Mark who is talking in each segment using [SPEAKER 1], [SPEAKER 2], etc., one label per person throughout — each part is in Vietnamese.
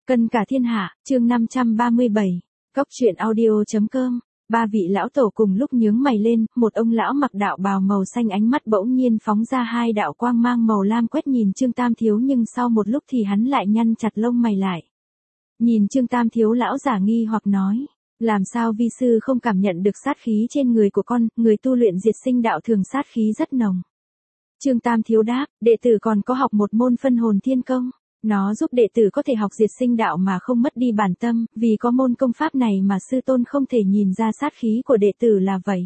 [SPEAKER 1] Cân cả thiên hạ, chương 537. Cóc truyện audio.com. Ba vị lão tổ cùng lúc nhướng mày lên, một ông lão mặc đạo bào màu xanh ánh mắt bỗng nhiên phóng ra hai đạo quang mang màu lam quét nhìn Trương Tam Thiếu, nhưng sau một lúc thì hắn lại nhăn chặt lông mày lại. Nhìn Trương Tam Thiếu, lão giả nghi hoặc nói: làm sao vi sư không cảm nhận được sát khí trên người của con? Người tu luyện diệt sinh đạo thường sát khí rất nồng. Trương Tam Thiếu đáp: đệ tử còn có học một môn phân hồn thiên công. Nó giúp đệ tử có thể học diệt sinh đạo mà không mất đi bản tâm, vì có môn công pháp này mà sư tôn không thể nhìn ra sát khí của đệ tử là vậy.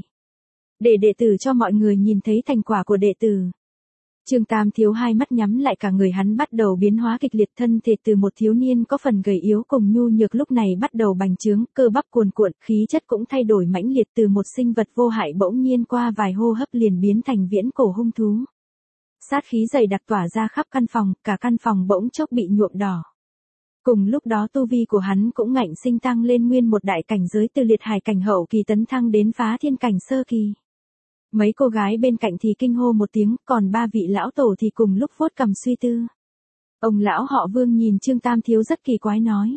[SPEAKER 1] Để đệ tử cho mọi người nhìn thấy thành quả của đệ tử. Trương Tam Thiếu hai mắt nhắm lại, cả người hắn bắt đầu biến hóa kịch liệt, thân thể từ một thiếu niên có phần gầy yếu cùng nhu nhược lúc này bắt đầu bành trướng, cơ bắp cuồn cuộn, khí chất cũng thay đổi mãnh liệt, từ một sinh vật vô hại bỗng nhiên qua vài hô hấp liền biến thành viễn cổ hung thú. Sát khí dày đặc tỏa ra khắp căn phòng, cả căn phòng bỗng chốc bị nhuộm đỏ. Cùng lúc đó tu vi của hắn cũng ngạnh sinh tăng lên nguyên một đại cảnh giới, từ liệt hải cảnh hậu kỳ tấn thăng đến phá thiên cảnh sơ kỳ. Mấy cô gái bên cạnh thì kinh hô một tiếng, còn ba vị lão tổ thì cùng lúc vuốt cằm suy tư. Ông lão họ Vương nhìn Trương Tam Thiếu rất kỳ quái nói: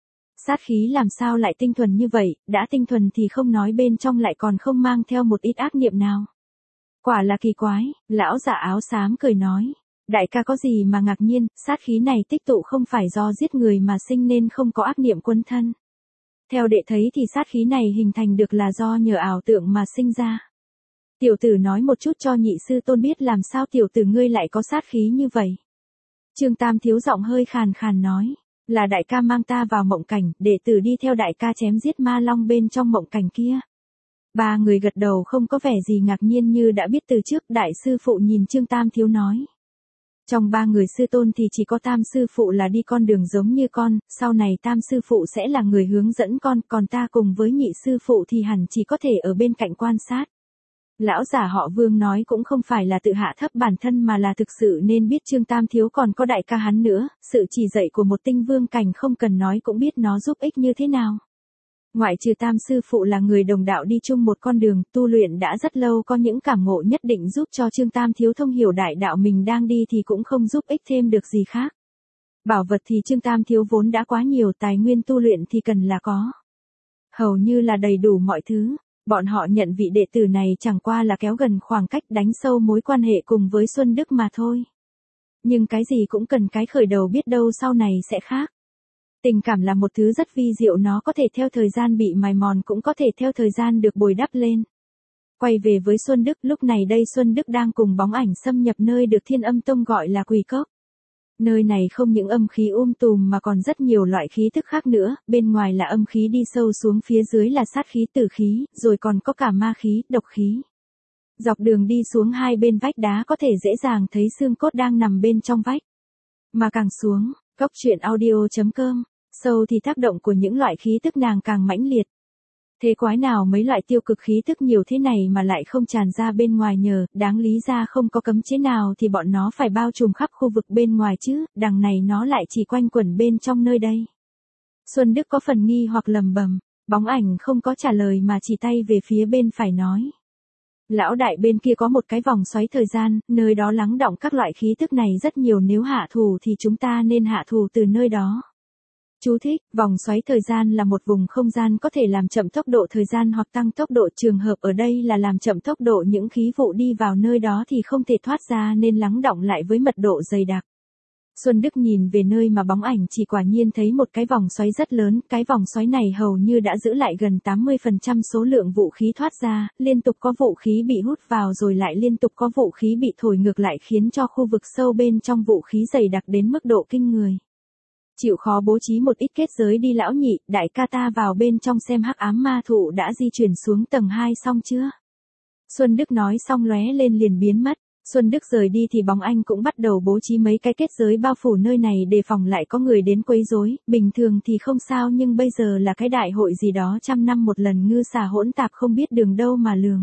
[SPEAKER 1] sát khí làm sao lại tinh thuần như vậy, đã tinh thuần thì không nói bên trong lại còn không mang theo một ít ác niệm nào. Quả là kỳ quái. Lão giả áo xám cười nói: đại ca có gì mà ngạc nhiên, sát khí này tích tụ không phải do giết người mà sinh nên không có ác niệm quấn thân. Theo đệ thấy thì sát khí này hình thành được là do nhờ ảo tượng mà sinh ra. Tiểu tử nói một chút cho nhị sư tôn biết, làm sao tiểu tử ngươi lại có sát khí như vậy. Trương Tam Thiếu giọng hơi khàn khàn nói: là đại ca mang ta vào mộng cảnh, đệ tử đi theo đại ca chém giết ma long bên trong mộng cảnh kia. Ba người gật đầu không có vẻ gì ngạc nhiên như đã biết từ trước. Đại sư phụ nhìn Trương Tam Thiếu nói: trong ba người sư tôn thì chỉ có Tam sư phụ là đi con đường giống như con, sau này Tam sư phụ sẽ là người hướng dẫn con, còn ta cùng với nhị sư phụ thì hẳn chỉ có thể ở bên cạnh quan sát. Lão giả họ Vương nói cũng không phải là tự hạ thấp bản thân mà là thực sự nên biết Trương Tam Thiếu còn có đại ca hắn nữa, sự chỉ dạy của một tinh vương cảnh không cần nói cũng biết nó giúp ích như thế nào. Ngoại trừ Tam sư phụ là người đồng đạo đi chung một con đường, tu luyện đã rất lâu, có những cảm ngộ nhất định giúp cho Trương Tam Thiếu thông hiểu đại đạo mình đang đi thì cũng không giúp ích thêm được gì khác. Bảo vật thì Trương Tam Thiếu vốn đã quá nhiều, tài nguyên tu luyện thì cần là có. Hầu như là đầy đủ mọi thứ. Bọn họ nhận vị đệ tử này chẳng qua là kéo gần khoảng cách, đánh sâu mối quan hệ cùng với Xuân Đức mà thôi. Nhưng cái gì cũng cần cái khởi đầu, biết đâu sau này sẽ khác. Tình cảm là một thứ rất vi diệu, nó có thể theo thời gian bị mài mòn, cũng có thể theo thời gian được bồi đắp lên. Quay về với Xuân Đức, lúc này đây Xuân Đức đang cùng bóng ảnh xâm nhập nơi được Thiên Âm Tông gọi là Quỷ Cốc. Nơi này không những âm khí tùm mà còn rất nhiều loại khí tức khác nữa, bên ngoài là âm khí đi sâu xuống, phía dưới là sát khí, tử khí, rồi còn có cả ma khí, độc khí. Dọc đường đi xuống hai bên vách đá có thể dễ dàng thấy xương cốt đang nằm bên trong vách. Mà càng xuống, Cóc truyện audio.com, sâu thì tác động của những loại khí tức nàng càng mãnh liệt. Thế quái nào mấy loại tiêu cực khí tức nhiều thế này mà lại không tràn ra bên ngoài nhờ, đáng lý ra không có cấm chế nào thì bọn nó phải bao trùm khắp khu vực bên ngoài chứ, đằng này nó lại chỉ quanh quẩn bên trong nơi đây. Xuân Đức có phần nghi hoặc lầm bầm, bóng ảnh không có trả lời mà chỉ tay về phía bên phải nói: lão đại, bên kia có một cái vòng xoáy thời gian, nơi đó lắng đọng các loại khí tức này rất nhiều, nếu hạ thủ thì chúng ta nên hạ thủ từ nơi đó. Chú thích: vòng xoáy thời gian là một vùng không gian có thể làm chậm tốc độ thời gian hoặc tăng tốc độ, trường hợp ở đây là làm chậm tốc độ những khí vụ đi vào nơi đó thì không thể thoát ra nên lắng đọng lại với mật độ dày đặc. Xuân Đức nhìn về nơi mà bóng ảnh chỉ, quả nhiên thấy một cái vòng xoáy rất lớn, cái vòng xoáy này hầu như đã giữ lại gần 80% số lượng vũ khí thoát ra, liên tục có vũ khí bị hút vào rồi lại liên tục có vũ khí bị thổi ngược lại, khiến cho khu vực sâu bên trong vũ khí dày đặc đến mức độ kinh người. Chịu khó bố trí một ít kết giới đi lão nhị, đại ca ta vào bên trong xem hắc ám ma thụ đã di chuyển xuống tầng 2 xong chưa. Xuân Đức nói xong lóe lên liền biến mất. Xuân Đức rời đi thì bóng anh cũng bắt đầu bố trí mấy cái kết giới bao phủ nơi này đề phòng lại có người đến quấy rối, bình thường thì không sao nhưng bây giờ là cái đại hội gì đó trăm năm một lần, ngư xà hỗn tạp không biết đường đâu mà lường.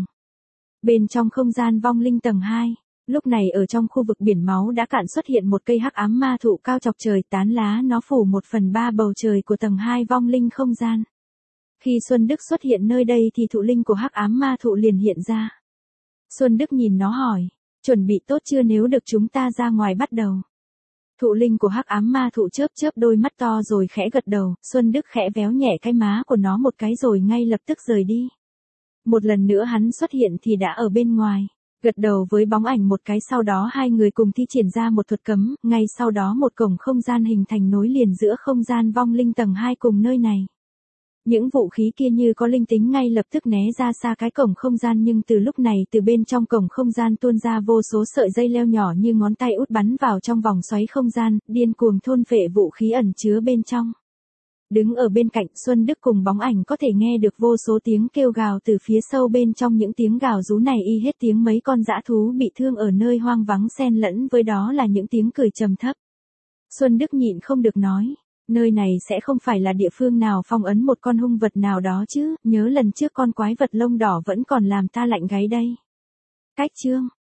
[SPEAKER 1] Bên trong không gian vong linh tầng 2. Lúc này ở trong khu vực biển máu đã cạn xuất hiện một cây hắc ám ma thụ cao chọc trời, tán lá nó phủ 1/3 bầu trời của tầng 2 vong linh không gian. Khi Xuân Đức xuất hiện nơi đây thì thụ linh của hắc ám ma thụ liền hiện ra. Xuân Đức nhìn nó hỏi: chuẩn bị tốt chưa nếu được chúng ta ra ngoài bắt đầu? Thụ linh của hắc ám ma thụ chớp chớp đôi mắt to rồi khẽ gật đầu, Xuân Đức khẽ véo nhẹ cái má của nó một cái rồi ngay lập tức rời đi. Một lần nữa hắn xuất hiện thì đã ở bên ngoài. Gật đầu với bóng ảnh một cái sau đó hai người cùng thi triển ra một thuật cấm, ngay sau đó một cổng không gian hình thành nối liền giữa không gian vong linh tầng 2 cùng nơi này. Những vũ khí kia như có linh tính ngay lập tức né ra xa cái cổng không gian nhưng từ lúc này từ bên trong cổng không gian tuôn ra vô số sợi dây leo nhỏ như ngón tay út bắn vào trong vòng xoáy không gian, điên cuồng thôn phệ vũ khí ẩn chứa bên trong. Đứng ở bên cạnh Xuân Đức cùng bóng ảnh có thể nghe được vô số tiếng kêu gào từ phía sâu bên trong những tiếng gào rú này y hết tiếng mấy con dã thú bị thương ở nơi hoang vắng xen lẫn với đó là những tiếng cười trầm thấp. Xuân Đức nhịn không được nói, nơi này sẽ không phải là địa phương nào phong ấn một con hung vật nào đó chứ, nhớ lần trước con quái vật lông đỏ vẫn còn làm ta lạnh gáy đây. Cách chương